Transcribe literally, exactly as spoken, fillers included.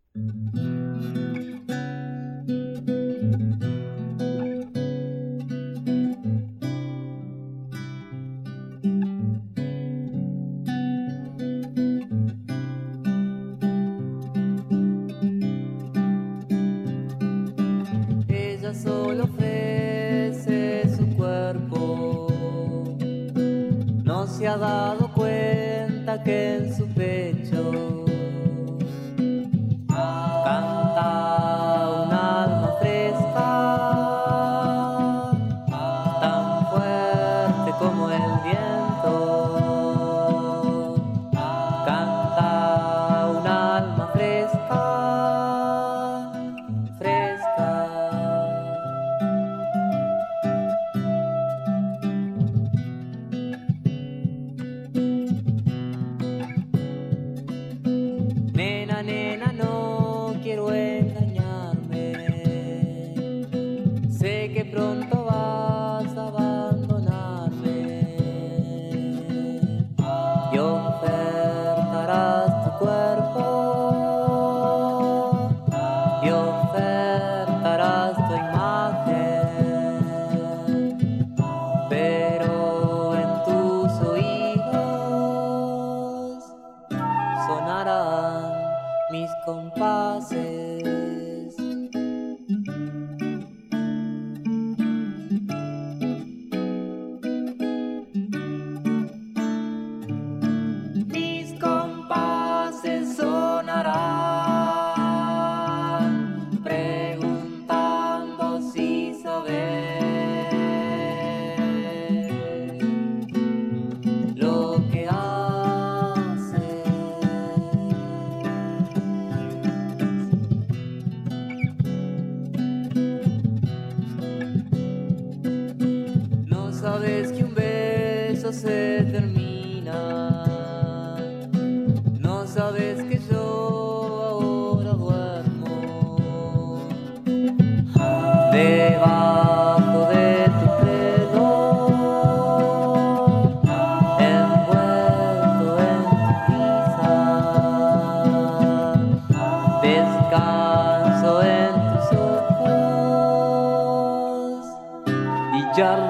Ella solo ofrece su cuerpo, no se ha dado cuenta que en su pecho canta un alma fresca, tan fuerte como el viento. Canta un alma fresca, fresca. Nena, nena, no quiero engañarme. Sé que pronto vas a abandonarme y ofertarás tu cuerpo y ofertarás tu imagen, pero en tus oídos sonarán mis compases. Mis compases sonarán preguntando si sabes lo que haces. No sabes que un beso se termina, no sabes que yo ahora duermo debajo de tu pelo, envuelto en tu risa, descanso en tus ojos y ya